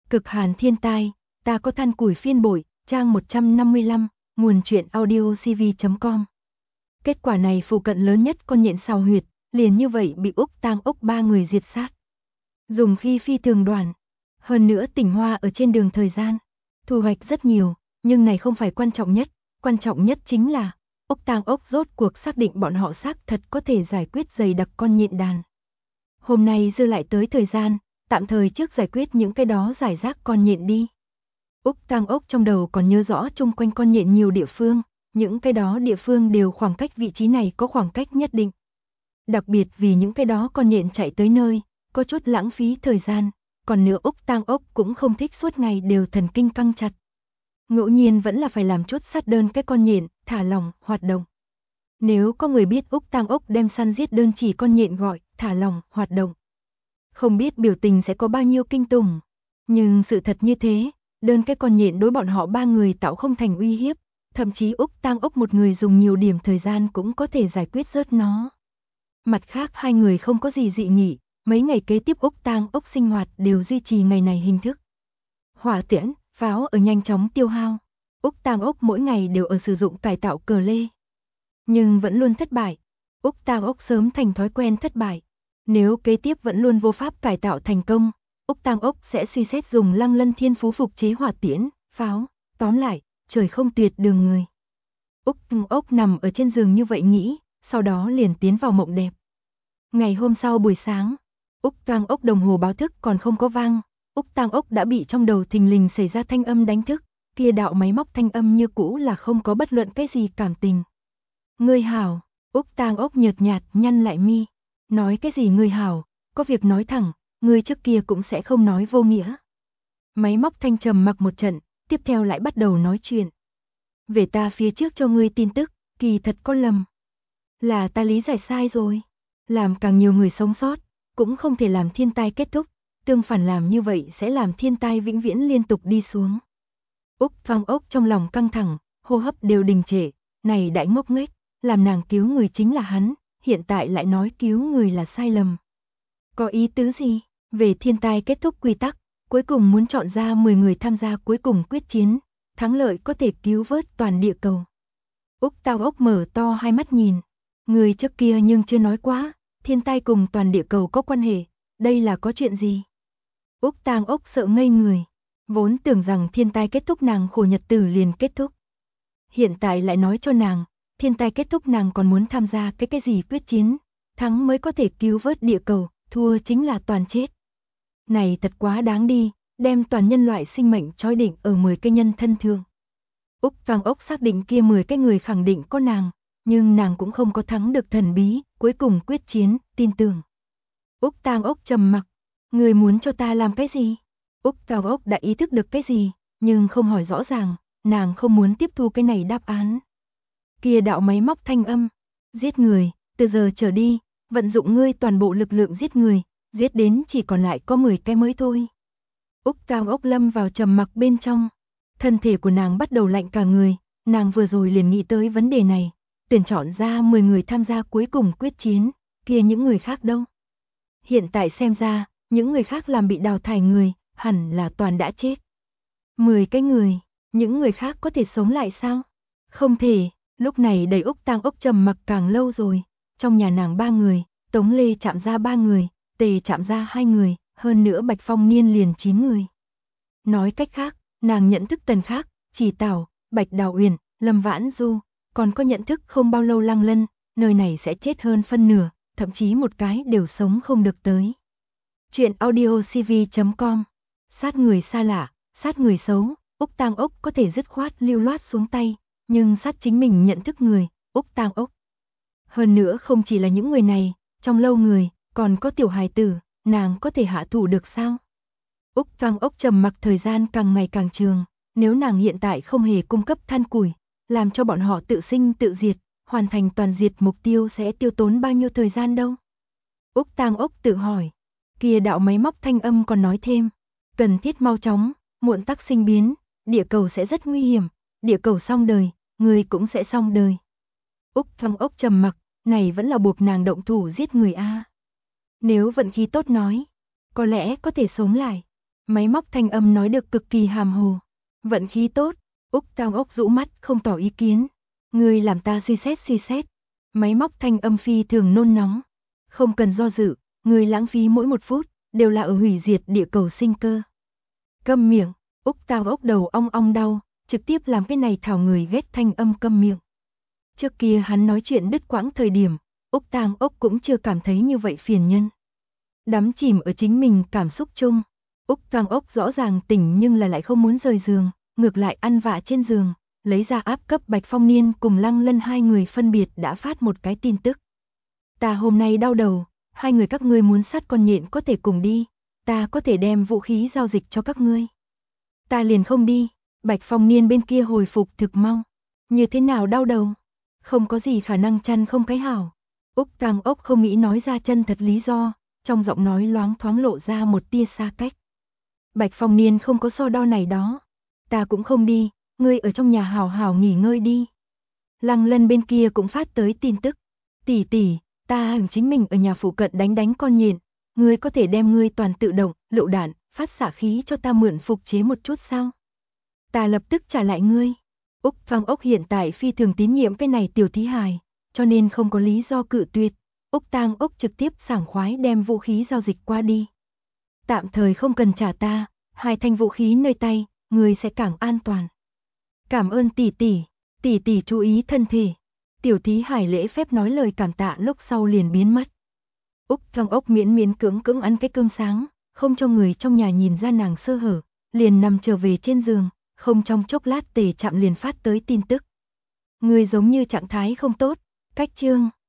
Cực hàn thiên tai, ta có than củi phiên bội, trang 155, nguồn truyện audiocv.com. Kết quả này phụ cận lớn nhất con nhện sào huyệt, liền như vậy bị Úc Tang Ốc ba người diệt sát. Dùng khi phi thường đoàn. Hơn nữa Tỉnh Hoa ở trên đường thời gian, thu hoạch rất nhiều, nhưng này không phải quan trọng nhất chính là Úc Tang Ốc rốt cuộc xác định bọn họ xác thật có thể giải quyết dày đặc con nhện đàn. Hôm nay dư lại tới thời gian, tạm thời trước giải quyết những cái đó giải rác con nhện đi. Úc Tang Ốc trong đầu còn nhớ rõ chung quanh con nhện nhiều địa phương, những cái đó địa phương đều khoảng cách vị trí này có khoảng cách nhất định. Đặc biệt vì những cái đó con nhện chạy tới nơi, có chút lãng phí thời gian, còn nữa Úc Tang Ốc cũng không thích suốt ngày đều thần kinh căng chặt. Ngẫu nhiên vẫn là phải làm chốt sát đơn cái con nhện, thả lỏng, hoạt động. Nếu có người biết Úc Tang Ốc đem săn giết đơn chỉ con nhện gọi, thả lỏng, hoạt động, không biết biểu tình sẽ có bao nhiêu kinh tủng. Nhưng sự thật như thế, đơn cái con nhện đối bọn họ ba người tạo không thành uy hiếp, thậm chí Úc Tang Ốc một người dùng nhiều điểm thời gian cũng có thể giải quyết rớt nó. Mặt khác hai người không có gì dị nghị, mấy ngày kế tiếp Úc Tang Ốc sinh hoạt đều duy trì ngày này hình thức. Hỏa tiễn, pháo ở nhanh chóng tiêu hao. Úc Tang Ốc mỗi ngày đều ở sử dụng cải tạo cờ lê. Nhưng vẫn luôn thất bại. Úc Tang Ốc sớm thành thói quen thất bại. Nếu kế tiếp vẫn luôn vô pháp cải tạo thành công, Úc Tang Ốc sẽ suy xét dùng Lăng Lân Thiên Phú phục chế hỏa tiễn, pháo, tóm lại, trời không tuyệt đường người. Úc Tang Ốc nằm ở trên giường như vậy nghĩ, sau đó liền tiến vào mộng đẹp. Ngày hôm sau buổi sáng, Úc Tang Ốc đồng hồ báo thức còn không có vang, Úc Tang Ốc đã bị trong đầu thình lình xảy ra thanh âm đánh thức, kia đạo máy móc thanh âm như cũ là không có bất luận cái gì cảm tình. Ngươi hảo, Úc Tang Ốc nhợt nhạt nhăn lại mi, nói cái gì ngươi hảo, có việc nói thẳng, ngươi trước kia cũng sẽ không nói vô nghĩa. Máy móc thanh trầm mặc một trận, tiếp theo lại bắt đầu nói chuyện. Về ta phía trước cho ngươi tin tức, kỳ thật có lầm. Là ta lý giải sai rồi. Làm càng nhiều người sống sót, cũng không thể làm thiên tai kết thúc, tương phản làm như vậy sẽ làm thiên tai vĩnh viễn liên tục đi xuống. Úc Tang Ốc trong lòng căng thẳng, hô hấp đều đình trệ, này đại ngốc nghếch, làm nàng cứu người chính là hắn, hiện tại lại nói cứu người là sai lầm. Có ý tứ gì? Về thiên tai kết thúc quy tắc, cuối cùng muốn chọn ra 10 người tham gia cuối cùng quyết chiến, thắng lợi có thể cứu vớt toàn địa cầu. Úc Tang Ốc mở to hai mắt nhìn, người trước kia nhưng chưa nói quá, thiên tai cùng toàn địa cầu có quan hệ, đây là có chuyện gì? Úc Tang Ốc sợ ngây người, vốn tưởng rằng thiên tai kết thúc nàng khổ nhật tử liền kết thúc. Hiện tại lại nói cho nàng, thiên tai kết thúc nàng còn muốn tham gia cái gì quyết chiến, thắng mới có thể cứu vớt địa cầu, thua chính là toàn chết. Này thật quá đáng đi, đem toàn nhân loại sinh mệnh trói định ở 10 cái nhân thân thương. Úc Tang Ốc xác định kia 10 cái người khẳng định có nàng, nhưng nàng cũng không có thắng được thần bí, cuối cùng quyết chiến, tin tưởng. Úc Tang Ốc trầm mặc, người muốn cho ta làm cái gì? Úc Tang Ốc đã ý thức được cái gì, nhưng không hỏi rõ ràng, nàng không muốn tiếp thu cái này đáp án. Kia đạo máy móc thanh âm, giết người, từ giờ trở đi, vận dụng ngươi toàn bộ lực lượng giết người, giết đến chỉ còn lại có 10 cái mới thôi. Úc Tang Ốc lâm vào trầm mặc bên trong, thân thể của nàng bắt đầu lạnh cả người, nàng vừa rồi liền nghĩ tới vấn đề này, tuyển chọn ra 10 người tham gia cuối cùng quyết chiến, kia những người khác đâu? Hiện tại xem ra, những người khác làm bị đào thải người, hẳn là toàn đã chết. 10 cái người, những người khác có thể sống lại sao? Không thể, lúc này đầy Úc Tang Ốc trầm mặc càng lâu rồi, trong nhà nàng 3 người, Tống Lê chạm ra 3 người, Tề chạm ra 2 người, hơn nữa Bạch Phong Niên liền 9 người. Nói cách khác, nàng nhận thức Tần Khác, Chỉ Tảo, Bạch Đào Uyển, Lâm Vãn Du, còn có nhận thức không bao lâu Lăng Lân, nơi này sẽ chết hơn phân nửa, thậm chí một cái đều sống không được tới. Chuyện audiocv.com. Sát người xa lạ, sát người xấu, Úc Tang Ốc có thể dứt khoát lưu loát xuống tay, nhưng sát chính mình nhận thức người, Úc Tang Ốc. Hơn nữa không chỉ là những người này, trong lâu người, còn có tiểu hài tử, nàng có thể hạ thủ được sao? Úc Tang Ốc trầm mặc thời gian càng ngày càng trường, nếu nàng hiện tại không hề cung cấp than củi, làm cho bọn họ tự sinh tự diệt, hoàn thành toàn diệt mục tiêu sẽ tiêu tốn bao nhiêu thời gian đâu? Úc Tang Ốc tự hỏi, kia đạo máy móc thanh âm còn nói thêm, cần thiết mau chóng, muộn tắc sinh biến, địa cầu sẽ rất nguy hiểm, địa cầu xong đời, người cũng sẽ xong đời. Úc Tang Ốc trầm mặc, này vẫn là buộc nàng động thủ giết người a. Nếu vận khí tốt nói, có lẽ có thể sống lại. Máy móc thanh âm nói được cực kỳ hàm hồ. Vận khí tốt. Úc Tang Ốc rũ mắt không tỏ ý kiến. Ngươi làm ta suy xét. Máy móc thanh âm phi thường nôn nóng. Không cần do dự, ngươi lãng phí mỗi một phút, đều là ở hủy diệt địa cầu sinh cơ. Câm miệng. Úc Tang Ốc đầu ong ong đau, trực tiếp làm cái này thảo người ghét thanh âm câm miệng. Trước kia hắn nói chuyện đứt quãng thời điểm, Úc Tang Ốc cũng chưa cảm thấy như vậy phiền nhân. Đắm chìm ở chính mình cảm xúc chung, Úc Tang Ốc rõ ràng tỉnh nhưng là lại không muốn rời giường, ngược lại ăn vạ trên giường, lấy ra áp cấp Bạch Phong Niên cùng Lăng Lân hai người phân biệt đã phát một cái tin tức. Ta hôm nay đau đầu, hai người các ngươi muốn sát con nhện có thể cùng đi, ta có thể đem vũ khí giao dịch cho các ngươi. Ta liền không đi. Bạch Phong Niên bên kia hồi phục thực mau. Như thế nào đau đầu? Không có gì khả năng chăn không cái hảo. Úc Tang Ốc không nghĩ nói ra chân thật lý do, trong giọng nói loáng thoáng lộ ra một tia xa cách. Bạch Phong Niên không có so đo này đó. Ta cũng không đi, ngươi ở trong nhà hảo hảo nghỉ ngơi đi. Lăng Lân bên kia cũng phát tới tin tức. Tỷ tỷ, ta hứng chính mình ở nhà phụ cận đánh con nhện. Ngươi có thể đem ngươi toàn tự động, lựu đạn, phát xạ khí cho ta mượn phục chế một chút sao? Ta lập tức trả lại ngươi. Úc Tang Ốc hiện tại phi thường tín nhiệm cái này tiểu thí hài, cho nên không có lý do cự tuyệt. Úc Tang Ốc trực tiếp sảng khoái đem vũ khí giao dịch qua đi. Tạm thời không cần trả ta, hai thanh vũ khí nơi tay, ngươi sẽ càng an toàn. Cảm ơn tỷ tỷ chú ý thân thể. Tiểu thí hài lễ phép nói lời cảm tạ lúc sau liền biến mất. Úc Tang Ốc miễn cưỡng ăn cái cơm sáng, không cho người trong nhà nhìn ra nàng sơ hở, liền nằm trở về trên giường, không trong chốc lát Tề Trạm liền phát tới tin tức. Người giống như trạng thái không tốt, cách chương